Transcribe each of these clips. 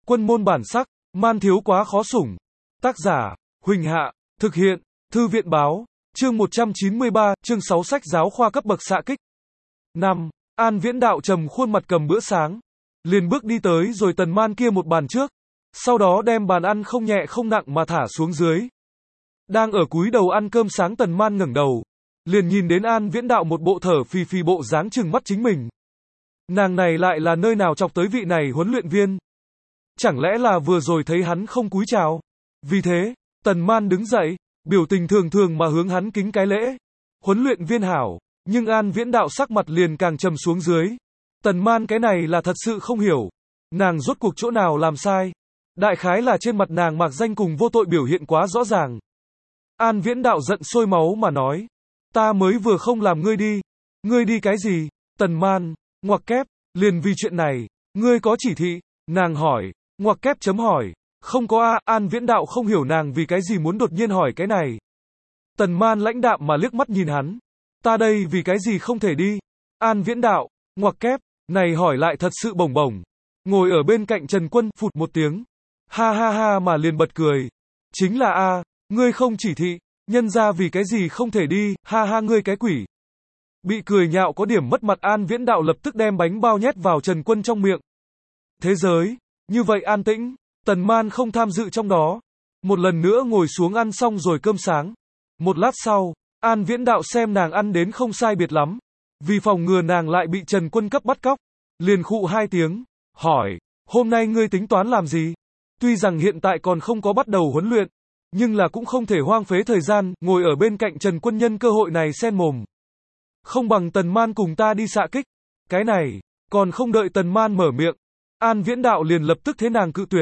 Quân môn bản sắc, man thiếu quá khó sủng. Tác giả, Huỳnh Hạ, thực hiện, Thư viện báo, chương 193, chương 6 sách giáo khoa cấp bậc xạ kích. 5. An Viễn Đạo trầm khuôn mặt cầm bữa sáng. Liền bước đi tới rồi Tần Man kia một bàn trước. Sau đó đem bàn ăn không nhẹ không nặng mà thả xuống dưới. Đang ở cúi đầu ăn cơm sáng Tần Man ngẩng đầu. Liền nhìn đến An Viễn Đạo một bộ thở phì phì bộ dáng trừng mắt chính mình. Nàng này lại là nơi nào chọc tới vị này huấn luyện viên? Chẳng lẽ là vừa rồi thấy hắn không cúi chào? Vì thế, Tần Man đứng dậy, biểu tình thường thường mà hướng hắn kính cái lễ. Huấn luyện viên hảo, nhưng An Viễn Đạo sắc mặt liền càng trầm xuống dưới. Tần Man cái này là thật sự không hiểu. Nàng rốt cuộc chỗ nào làm sai? Đại khái là trên mặt nàng mạc danh cùng vô tội biểu hiện quá rõ ràng. An Viễn Đạo giận sôi máu mà nói. Ta mới vừa không làm ngươi đi. Ngươi đi cái gì? Tần Man, ngoặc kép, liền vì chuyện này, ngươi có chỉ thị? Nàng hỏi, ngoặc kép chấm hỏi. Không có a. An Viễn Đạo không hiểu nàng vì cái gì muốn đột nhiên hỏi cái này. Tần Man lãnh đạm mà liếc mắt nhìn hắn. Ta đây vì cái gì không thể đi? An Viễn Đạo, ngoặc kép, này hỏi lại thật sự bổng bổng. Ngồi ở bên cạnh Trần Quân, phụt một tiếng. Ha ha ha mà liền bật cười. Chính là a, ngươi không chỉ thị, nhân ra vì cái gì không thể đi, ha ha ngươi cái quỷ. Bị cười nhạo có điểm mất mặt An Viễn Đạo lập tức đem bánh bao nhét vào Trần Quân trong miệng. Thế giới, như vậy an tĩnh, Tần Man không tham dự trong đó. Một lần nữa ngồi xuống ăn xong rồi cơm sáng. Một lát sau, An Viễn Đạo xem nàng ăn đến không sai biệt lắm. Vì phòng ngừa nàng lại bị Trần Quân cấp bắt cóc. Liền khụ hai tiếng, hỏi, hôm nay ngươi tính toán làm gì? Tuy rằng hiện tại còn không có bắt đầu huấn luyện, nhưng là cũng không thể hoang phế thời gian, ngồi ở bên cạnh Trần Quân nhân cơ hội này xen mồm. Không bằng Tần Man cùng ta đi xạ kích. Cái này, còn không đợi Tần Man mở miệng. An Viễn Đạo liền lập tức thế nàng cự tuyệt.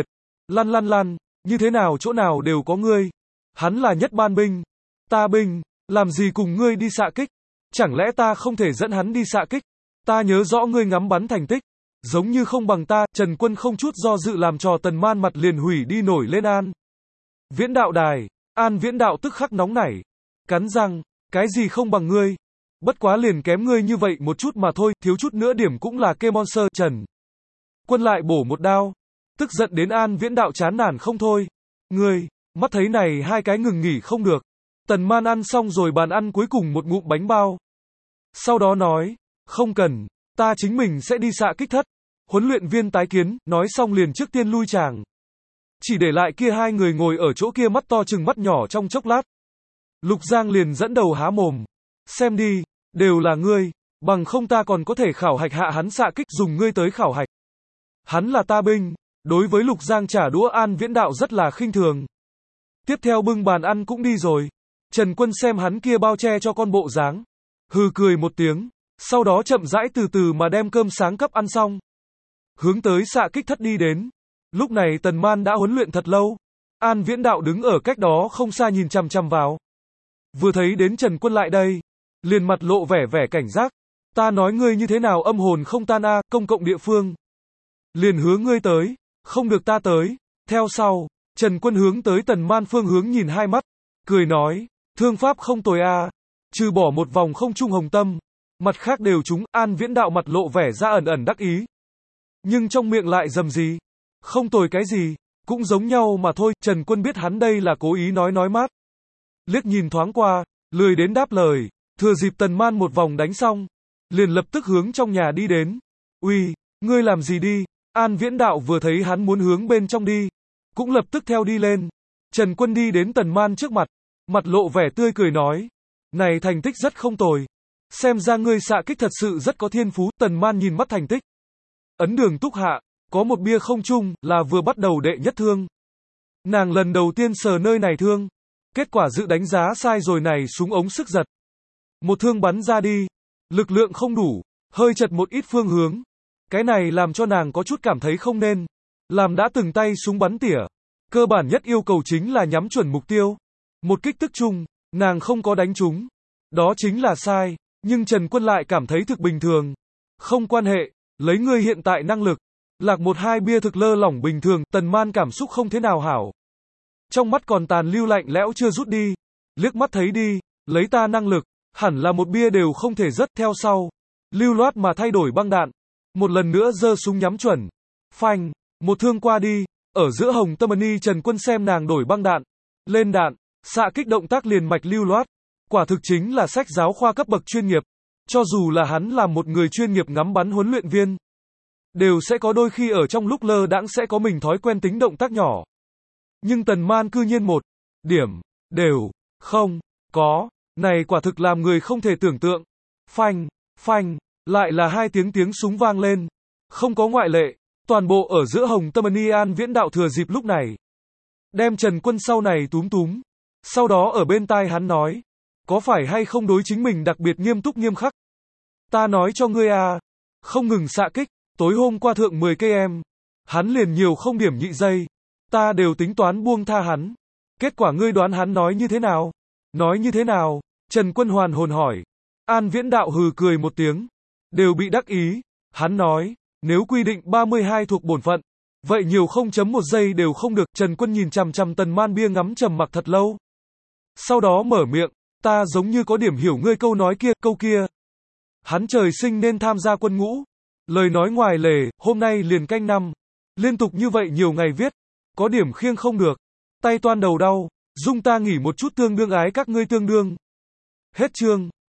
Lăn, như thế nào chỗ nào đều có ngươi. Hắn là nhất ban binh. Ta binh, làm gì cùng ngươi đi xạ kích? Chẳng lẽ ta không thể dẫn hắn đi xạ kích? Ta nhớ rõ ngươi ngắm bắn thành tích. Giống như không bằng ta, Trần Quân không chút do dự làm trò Tần Man mặt liền hủy đi nổi lên An Viễn Đạo đài. An Viễn Đạo tức khắc nóng nảy. Cắn răng, cái gì không bằng ngươi? Bất quá liền kém ngươi như vậy một chút mà thôi, thiếu chút nữa điểm cũng là kê monster. Trần Quân lại bổ một đao. Tức giận đến An Viễn Đạo chán nản không thôi. Ngươi, mắt thấy này hai cái ngừng nghỉ không được. Tần Man ăn xong rồi bàn ăn cuối cùng một ngụm bánh bao. Sau đó nói, không cần, ta chính mình sẽ đi xạ kích thất. Huấn luyện viên tái kiến, nói xong liền trước tiên lui tràng. Chỉ để lại kia hai người ngồi ở chỗ kia mắt to chừng mắt nhỏ trong chốc lát. Lục Giang liền dẫn đầu há mồm. Xem đi, đều là ngươi, bằng không ta còn có thể khảo hạch hạ hắn xạ kích dùng ngươi tới khảo hạch. Hắn là ta binh. Đối với Lục Giang trả đũa An Viễn Đạo rất là khinh thường. Tiếp theo bưng bàn ăn cũng đi rồi. Trần Quân xem hắn kia bao che cho con bộ dáng. Hừ cười một tiếng. Sau đó chậm rãi từ từ mà đem cơm sáng cấp ăn xong. Hướng tới xạ kích thất đi đến. Lúc này Tần Man đã huấn luyện thật lâu. An Viễn Đạo đứng ở cách đó không xa nhìn chằm chằm vào. Vừa thấy đến Trần Quân lại đây. Liền mặt lộ vẻ vẻ cảnh giác. Ta nói ngươi như thế nào âm hồn không tan a, công cộng địa phương. Liền hướng ngươi tới. Không được ta tới. Theo sau, Trần Quân hướng tới Tần Man phương hướng nhìn hai mắt. Cười nói, thương pháp không tồi a. Trừ bỏ một vòng không trung hồng tâm. Mặt khác đều trúng. An Viễn Đạo mặt lộ vẻ ra ẩn ẩn đắc ý. Nhưng trong miệng lại rầm gì. Không tồi cái gì. Cũng giống nhau mà thôi. Trần Quân biết hắn đây là cố ý nói mát. Liếc nhìn thoáng qua. Lười đến đáp lời. Thừa dịp Tần Man một vòng đánh xong. Liền lập tức hướng trong nhà đi đến. Uy, ngươi làm gì đi? An Viễn Đạo vừa thấy hắn muốn hướng bên trong đi. Cũng lập tức theo đi lên. Trần Quân đi đến Tần Man trước mặt. Mặt lộ vẻ tươi cười nói. Này thành tích rất không tồi. Xem ra ngươi xạ kích thật sự rất có thiên phú. Tần Man nhìn mắt thành tích. Ấn Đường Túc Hạ. Có một bia không trung là vừa bắt đầu đệ nhất thương. Nàng lần đầu tiên sờ nơi này thương. Kết quả dự đánh giá sai rồi này súng ống sức giật. Một thương bắn ra đi. Lực lượng không đủ. Hơi chật một ít phương hướng. Cái này làm cho nàng có chút cảm thấy không nên. Làm đã từng tay súng bắn tỉa. Cơ bản nhất yêu cầu chính là nhắm chuẩn mục tiêu. Một kích tức chung, nàng không có đánh trúng. Đó chính là sai. Nhưng Trần Quân lại cảm thấy thực bình thường. Không quan hệ, lấy ngươi hiện tại năng lực. Lạc một hai bia thực lơ lỏng bình thường. Tần Man cảm xúc không thế nào hảo. Trong mắt còn tàn lưu lạnh lẽo chưa rút đi. Liếc mắt thấy đi, lấy ta năng lực, hẳn là một bia đều không thể rớt. Theo sau. Lưu loát mà thay đổi băng đạn. Một lần nữa giơ súng nhắm chuẩn. Phanh, một thương qua đi, Ở giữa Hồng Tâm Ni Trần Quân xem nàng đổi băng đạn, lên đạn, xạ kích động tác liền mạch lưu loát. Quả thực chính là sách giáo khoa cấp bậc chuyên nghiệp. Cho dù là hắn là một người chuyên nghiệp ngắm bắn huấn luyện viên, đều sẽ có đôi khi ở trong lúc lơ đãng sẽ có mình thói quen tính động tác nhỏ. Nhưng Tần Man cư nhiên một điểm đều không có, này quả thực làm người không thể tưởng tượng. Phanh, phanh, lại là hai tiếng súng vang lên. Không có ngoại lệ, toàn bộ ở giữa Hồng Tâm Ni An Viễn Đạo thừa dịp lúc này, đem Trần Quân sau này túm túm. Sau đó ở bên tai hắn nói, có phải hay không đối chính mình đặc biệt nghiêm túc nghiêm khắc? Ta nói cho ngươi à, không ngừng xạ kích, tối hôm qua thượng 10 cây em, hắn liền nhiều không điểm nhị giây. Ta đều tính toán buông tha hắn. Kết quả ngươi đoán hắn nói như thế nào? Nói như thế nào? Trần Quân hoàn hồn hỏi. An Viễn Đạo hừ cười một tiếng. Đều bị đắc ý. Hắn nói, nếu quy định 32 thuộc bổn phận, vậy nhiều 0.1 giây đều không được. Trần Quân nhìn chằm chằm Tần Man bia ngắm trầm mặc thật lâu. Sau đó mở miệng, ta giống như có điểm hiểu ngươi câu kia. Hắn trời sinh nên tham gia quân ngũ. Lời nói ngoài lề, hôm nay liền canh năm. Liên tục như vậy nhiều ngày viết. Có điểm khiêng không được. Tay toan đầu đau. Dung ta nghỉ một chút tương đương ái các ngươi tương đương. Hết chương.